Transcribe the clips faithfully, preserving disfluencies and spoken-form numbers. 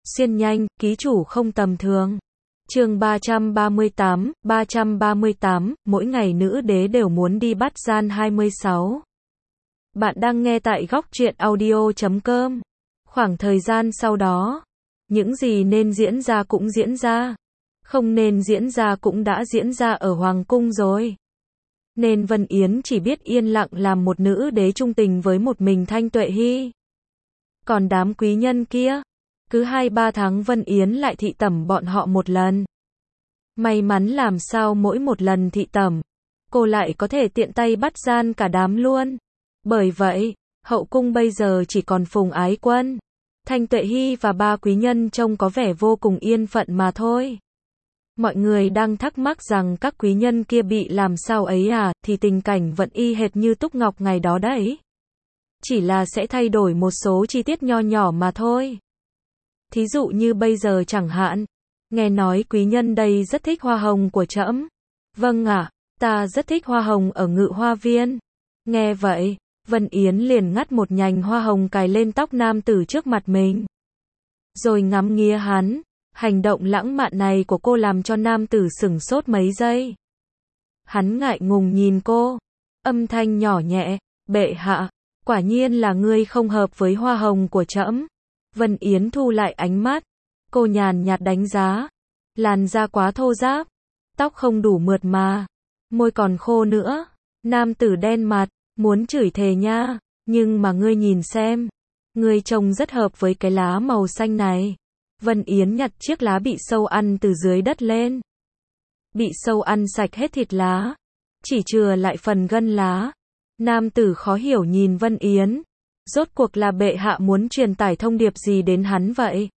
xuyên nhanh, ký chủ không tầm thường. Chương ba trăm ba mươi tám, ba trăm ba mươi tám, mỗi ngày nữ đế đều muốn đi bắt gian hai mươi sáu. Bạn đang nghe tại góc truyện audio chấm com. Khoảng thời gian sau đó, những gì nên diễn ra cũng diễn ra, không nên diễn ra cũng đã diễn ra ở Hoàng cung rồi. Nên Vân Yến chỉ biết yên lặng làm một nữ đế trung tình với một mình Thanh Tuệ Hy. Còn đám quý nhân kia, cứ hai ba tháng Vân Yến lại thị tẩm bọn họ một lần. May mắn làm sao mỗi một lần thị tẩm, cô lại có thể tiện tay bắt gian cả đám luôn. Bởi vậy, hậu cung bây giờ chỉ còn Phùng Ái Quân, Thanh Tuệ Hy và ba quý nhân trông có vẻ vô cùng yên phận mà thôi. Mọi người đang thắc mắc rằng các quý nhân kia bị làm sao ấy à, thì tình cảnh vẫn y hệt như Túc Ngọc ngày đó đấy. Chỉ là sẽ thay đổi một số chi tiết nho nhỏ mà thôi. Thí dụ như bây giờ chẳng hạn, nghe nói quý nhân đây rất thích hoa hồng của trẫm. Vâng ạ, ta rất thích hoa hồng ở Ngự Hoa Viên. Nghe vậy, Vân Yến liền ngắt một nhành hoa hồng cài lên tóc nam tử trước mặt mình. Rồi ngắm nghía hắn, hành động lãng mạn này của cô làm cho nam tử sửng sốt mấy giây. Hắn ngại ngùng nhìn cô, âm thanh nhỏ nhẹ, bệ hạ, quả nhiên là ngươi không hợp với hoa hồng của trẫm. Vân Yến thu lại ánh mắt, cô nhàn nhạt đánh giá, làn da quá thô ráp, tóc không đủ mượt mà, môi còn khô nữa. Nam tử đen mặt, muốn chửi thề nha, nhưng mà ngươi nhìn xem, ngươi trông rất hợp với cái lá màu xanh này. Vân Yến nhặt chiếc lá bị sâu ăn từ dưới đất lên. Bị sâu ăn sạch hết thịt lá, chỉ chừa lại phần gân lá. Nam tử khó hiểu nhìn Vân Yến, rốt cuộc là bệ hạ muốn truyền tải thông điệp gì đến hắn vậy?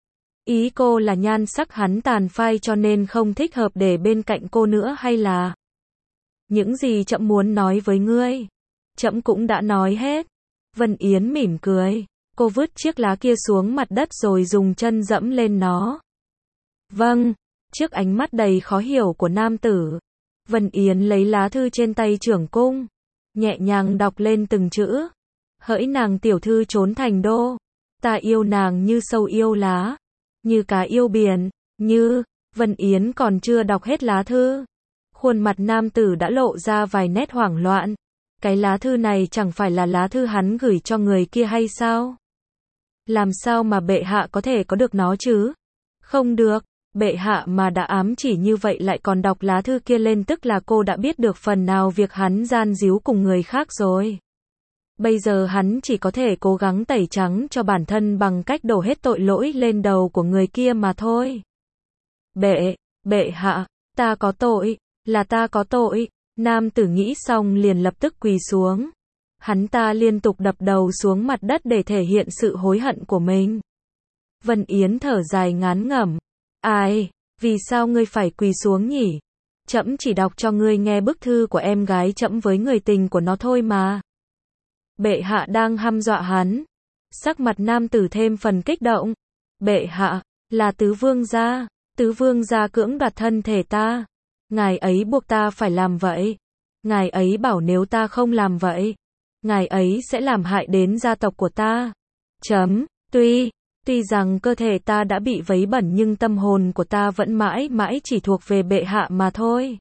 Ý cô là nhan sắc hắn tàn phai cho nên không thích hợp để bên cạnh cô nữa hay là những gì trẫm muốn nói với ngươi, trẫm cũng đã nói hết. Vân Yến mỉm cười, cô vứt chiếc lá kia xuống mặt đất rồi dùng chân dẫm lên nó. Vâng, trước ánh mắt đầy khó hiểu của nam tử, Vân Yến lấy lá thư trên tay trưởng cung, nhẹ nhàng đọc lên từng chữ. Hỡi nàng tiểu thư trốn thành đô, ta yêu nàng như sâu yêu lá, như cá yêu biển, như... Vân Yến còn chưa đọc hết lá thư, khuôn mặt nam tử đã lộ ra vài nét hoảng loạn. Cái lá thư này chẳng phải là lá thư hắn gửi cho người kia hay sao? Làm sao mà bệ hạ có thể có được nó chứ? Không được, bệ hạ mà đã ám chỉ như vậy lại còn đọc lá thư kia lên, tức là cô đã biết được phần nào việc hắn gian díu cùng người khác rồi. Bây giờ hắn chỉ có thể cố gắng tẩy trắng cho bản thân bằng cách đổ hết tội lỗi lên đầu của người kia mà thôi. Bệ, bệ hạ, ta có tội, là ta có tội. Nam tử nghĩ xong liền lập tức quỳ xuống. Hắn ta liên tục đập đầu xuống mặt đất để thể hiện sự hối hận của mình. Vân Yến thở dài ngán ngẩm. Ai, vì sao ngươi phải quỳ xuống nhỉ? Trẫm chỉ đọc cho ngươi nghe bức thư của em gái trẫm với người tình của nó thôi mà. Bệ hạ đang hăm dọa hắn. Sắc mặt nam tử thêm phần kích động. Bệ hạ, là tứ vương gia, tứ vương gia cưỡng đoạt thân thể ta. Ngài ấy buộc ta phải làm vậy. Ngài ấy bảo nếu ta không làm vậy, ngài ấy sẽ làm hại đến gia tộc của ta. Chấm, tuy, tuy rằng cơ thể ta đã bị vấy bẩn nhưng tâm hồn của ta vẫn mãi mãi chỉ thuộc về bệ hạ mà thôi.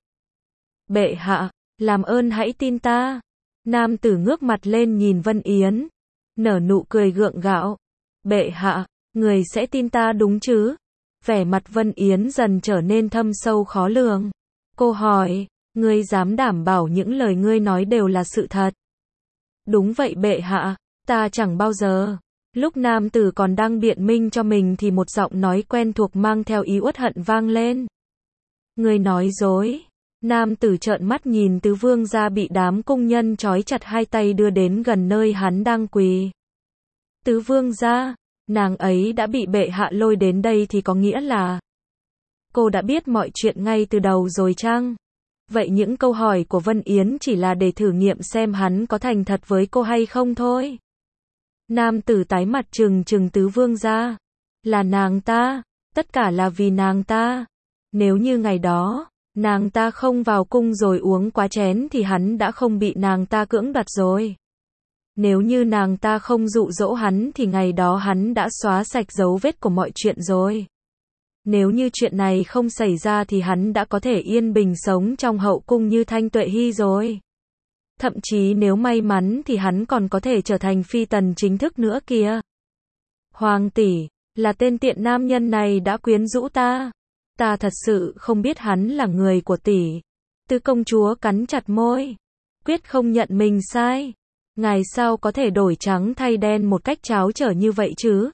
Bệ hạ, làm ơn hãy tin ta. Nam tử ngước mặt lên nhìn Vân Yến, nở nụ cười gượng gạo. Bệ hạ, người sẽ tin ta đúng chứ? Vẻ mặt Vân Yến dần trở nên thâm sâu khó lường. Cô hỏi, ngươi dám đảm bảo những lời ngươi nói đều là sự thật? Đúng vậy bệ hạ, ta chẳng bao giờ. Lúc nam tử còn đang biện minh cho mình thì một giọng nói quen thuộc mang theo ý uất hận vang lên. Ngươi nói dối. Nam tử trợn mắt nhìn tứ vương gia bị đám cung nhân trói chặt hai tay đưa đến gần nơi hắn đang quỳ. Tứ vương gia, nàng ấy đã bị bệ hạ lôi đến đây thì có nghĩa là cô đã biết mọi chuyện ngay từ đầu rồi chăng? Vậy những câu hỏi của Vân Yến chỉ là để thử nghiệm xem hắn có thành thật với cô hay không thôi. Nam tử tái mặt trừng trừng tứ vương gia. Là nàng ta, tất cả là vì nàng ta. Nếu như ngày đó, nàng ta không vào cung rồi uống quá chén thì hắn đã không bị nàng ta cưỡng đoạt rồi. Nếu như nàng ta không dụ dỗ hắn thì ngày đó hắn đã xóa sạch dấu vết của mọi chuyện rồi. Nếu như chuyện này không xảy ra thì hắn đã có thể yên bình sống trong hậu cung như Thanh Tuệ Hy rồi. Thậm chí nếu may mắn thì hắn còn có thể trở thành phi tần chính thức nữa kìa. Hoàng tỷ, là tên tiện nam nhân này đã quyến rũ ta. Ta thật sự không biết hắn là người của tỷ. Tứ công chúa cắn chặt môi. Quyết không nhận mình sai. Ngài sao có thể đổi trắng thay đen một cách tráo trở như vậy chứ?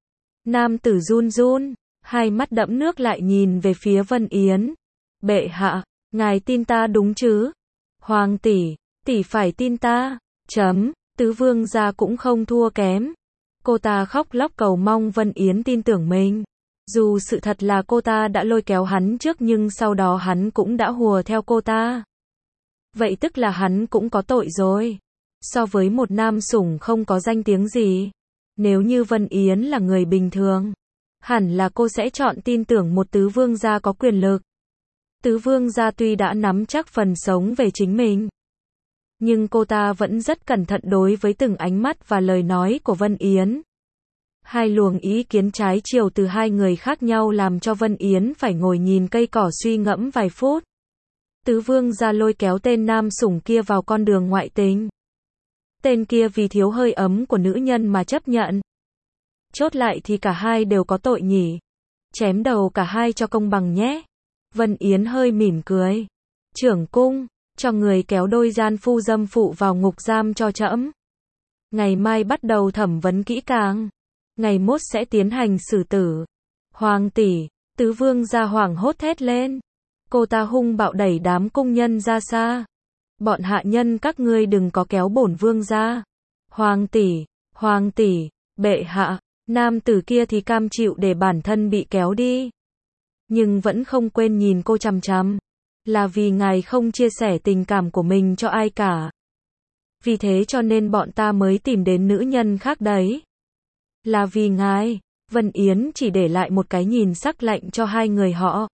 Nam tử run run, hai mắt đẫm nước lại nhìn về phía Vân Yến. Bệ hạ, ngài tin ta đúng chứ? Hoàng tỷ, tỷ phải tin ta. Chấm, tứ vương gia cũng không thua kém. Cô ta khóc lóc cầu mong Vân Yến tin tưởng mình. Dù sự thật là cô ta đã lôi kéo hắn trước nhưng sau đó hắn cũng đã hùa theo cô ta. Vậy tức là hắn cũng có tội rồi. So với một nam sủng không có danh tiếng gì, nếu như Vân Yến là người bình thường, hẳn là cô sẽ chọn tin tưởng một tứ vương gia có quyền lực. Tứ vương gia tuy đã nắm chắc phần sống về chính mình, nhưng cô ta vẫn rất cẩn thận đối với từng ánh mắt và lời nói của Vân Yến. Hai luồng ý kiến trái chiều từ hai người khác nhau làm cho Vân Yến phải ngồi nhìn cây cỏ suy ngẫm vài phút. Tứ vương gia lôi kéo tên nam sủng kia vào con đường ngoại tình. Tên kia vì thiếu hơi ấm của nữ nhân mà chấp nhận. Chốt lại thì cả hai đều có tội nhỉ. Chém đầu cả hai cho công bằng nhé. Vân Yến hơi mỉm cười. Trưởng cung, cho người kéo đôi gian phu dâm phụ vào ngục giam cho trẫm. Ngày mai bắt đầu thẩm vấn kỹ càng. Ngày mốt sẽ tiến hành xử tử. Hoàng tỷ, tứ vương gia hoảng hốt thét lên. Cô ta hung bạo đẩy đám cung nhân ra xa. Bọn hạ nhân các ngươi đừng có kéo bổn vương ra. Hoàng tỷ, hoàng tỷ, bệ hạ, nam tử kia thì cam chịu để bản thân bị kéo đi. Nhưng vẫn không quên nhìn cô chằm chằm. Là vì ngài không chia sẻ tình cảm của mình cho ai cả. Vì thế cho nên bọn ta mới tìm đến nữ nhân khác đấy. Là vì ngài. Vân Yến chỉ để lại một cái nhìn sắc lạnh cho hai người họ.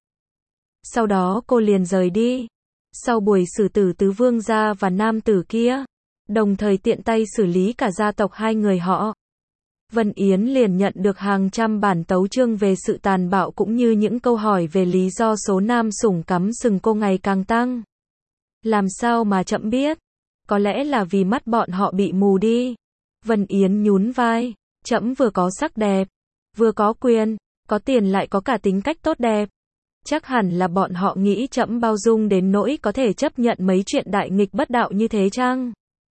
Sau đó cô liền rời đi. Sau buổi xử tử tứ vương gia và nam tử kia, đồng thời tiện tay xử lý cả gia tộc hai người họ, Vân Yến liền nhận được hàng trăm bản tấu chương về sự tàn bạo cũng như những câu hỏi về lý do số nam sủng cắm sừng cô ngày càng tăng. Làm sao mà chậm biết? Có lẽ là vì mắt bọn họ bị mù đi. Vân Yến nhún vai, trẫm vừa có sắc đẹp, vừa có quyền, có tiền lại có cả tính cách tốt đẹp. Chắc hẳn là bọn họ nghĩ trẫm bao dung đến nỗi có thể chấp nhận mấy chuyện đại nghịch bất đạo như thế chăng?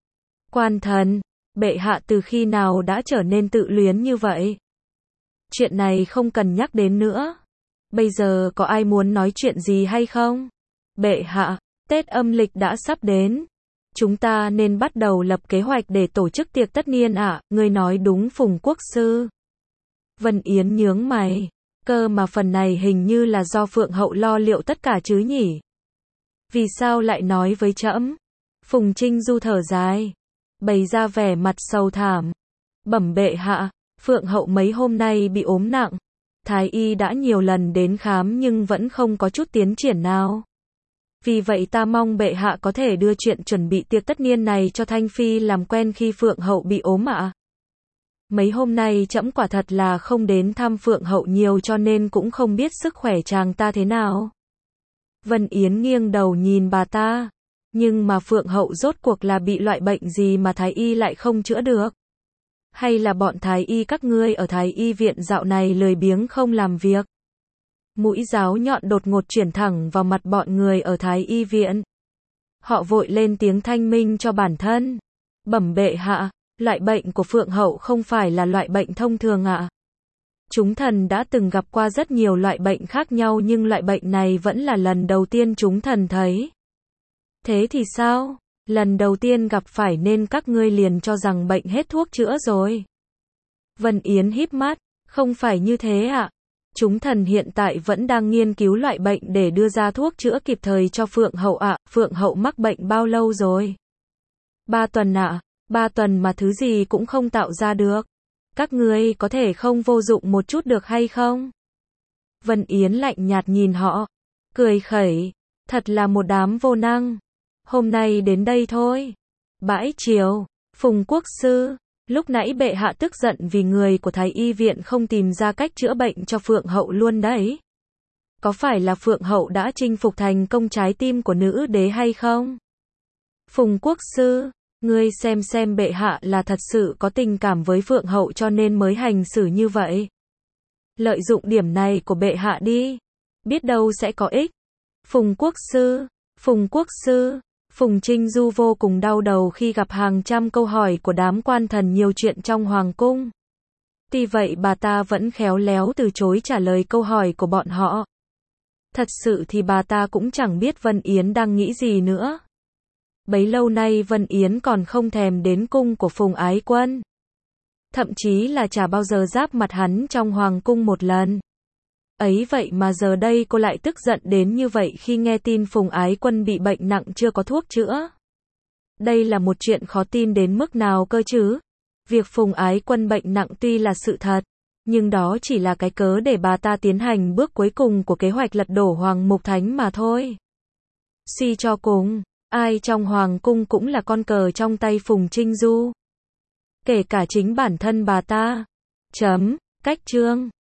Quan thần, bệ hạ từ khi nào đã trở nên tự luyến như vậy? Chuyện này không cần nhắc đến nữa. Bây giờ có ai muốn nói chuyện gì hay không? Bệ hạ, Tết âm lịch đã sắp đến. Chúng ta nên bắt đầu lập kế hoạch để tổ chức tiệc tất niên ạ, à, ngươi nói đúng Phùng Quốc sư. Vân Yến nhướng mày. Cơ mà phần này hình như là do Phượng hậu lo liệu tất cả chứ nhỉ? Vì sao lại nói với trẫm? Phùng Trinh Du thở dài, bày ra vẻ mặt sầu thảm. Bẩm bệ hạ, Phượng hậu mấy hôm nay bị ốm nặng. Thái y đã nhiều lần đến khám nhưng vẫn không có chút tiến triển nào. Vì vậy ta mong bệ hạ có thể đưa chuyện chuẩn bị tiệc tất niên này cho Thanh Phi làm quen khi Phượng hậu bị ốm ạ. À? Mấy hôm nay trẫm quả thật là không đến thăm Phượng hậu nhiều cho nên cũng không biết sức khỏe chàng ta thế nào. Vân Yến nghiêng đầu nhìn bà ta. Nhưng mà Phượng hậu rốt cuộc là bị loại bệnh gì mà Thái y lại không chữa được? Hay là bọn Thái y các ngươi ở Thái y viện dạo này lười biếng không làm việc? Mũi giáo nhọn đột ngột chuyển thẳng vào mặt bọn người ở Thái y viện. Họ vội lên tiếng thanh minh cho bản thân. Bẩm bệ hạ, loại bệnh của Phượng hậu không phải là loại bệnh thông thường ạ. À? Chúng thần đã từng gặp qua rất nhiều loại bệnh khác nhau nhưng loại bệnh này vẫn là lần đầu tiên chúng thần thấy. Thế thì sao? Lần đầu tiên gặp phải nên các ngươi liền cho rằng bệnh hết thuốc chữa rồi. Vân Yến híp mắt, không phải như thế ạ. À? Chúng thần hiện tại vẫn đang nghiên cứu loại bệnh để đưa ra thuốc chữa kịp thời cho Phượng hậu ạ. À. Phượng hậu mắc bệnh bao lâu rồi? Ba tuần ạ. À. Ba tuần mà thứ gì cũng không tạo ra được. Các ngươi có thể không vô dụng một chút được hay không? Vân Yến lạnh nhạt nhìn họ, cười khẩy, thật là một đám vô năng. Hôm nay đến đây thôi. Bãi chiều, Phùng Quốc sư, lúc nãy bệ hạ tức giận vì người của Thái y viện không tìm ra cách chữa bệnh cho Phượng hậu luôn đấy. Có phải là Phượng hậu đã chinh phục thành công trái tim của nữ đế hay không? Phùng Quốc sư, ngươi xem xem bệ hạ là thật sự có tình cảm với Phượng hậu cho nên mới hành xử như vậy. Lợi dụng điểm này của bệ hạ đi, biết đâu sẽ có ích. Phùng Quốc sư, Phùng Quốc sư, Phùng Trinh Du vô cùng đau đầu khi gặp hàng trăm câu hỏi của đám quan thần nhiều chuyện trong hoàng cung. Tuy vậy bà ta vẫn khéo léo từ chối trả lời câu hỏi của bọn họ. Thật sự thì bà ta cũng chẳng biết Vân Yến đang nghĩ gì nữa. Bấy lâu nay Vân Yến còn không thèm đến cung của Phùng Ái Quân. Thậm chí là chả bao giờ giáp mặt hắn trong hoàng cung một lần. Ấy vậy mà giờ đây cô lại tức giận đến như vậy khi nghe tin Phùng Ái Quân bị bệnh nặng chưa có thuốc chữa. Đây là một chuyện khó tin đến mức nào cơ chứ? Việc Phùng Ái Quân bệnh nặng tuy là sự thật, nhưng đó chỉ là cái cớ để bà ta tiến hành bước cuối cùng của kế hoạch lật đổ Hoàng Mục Thánh mà thôi. Suy cho cùng, ai trong hoàng cung cũng là con cờ trong tay Phùng Trinh Du. Kể cả chính bản thân bà ta. Chấm, cách chương.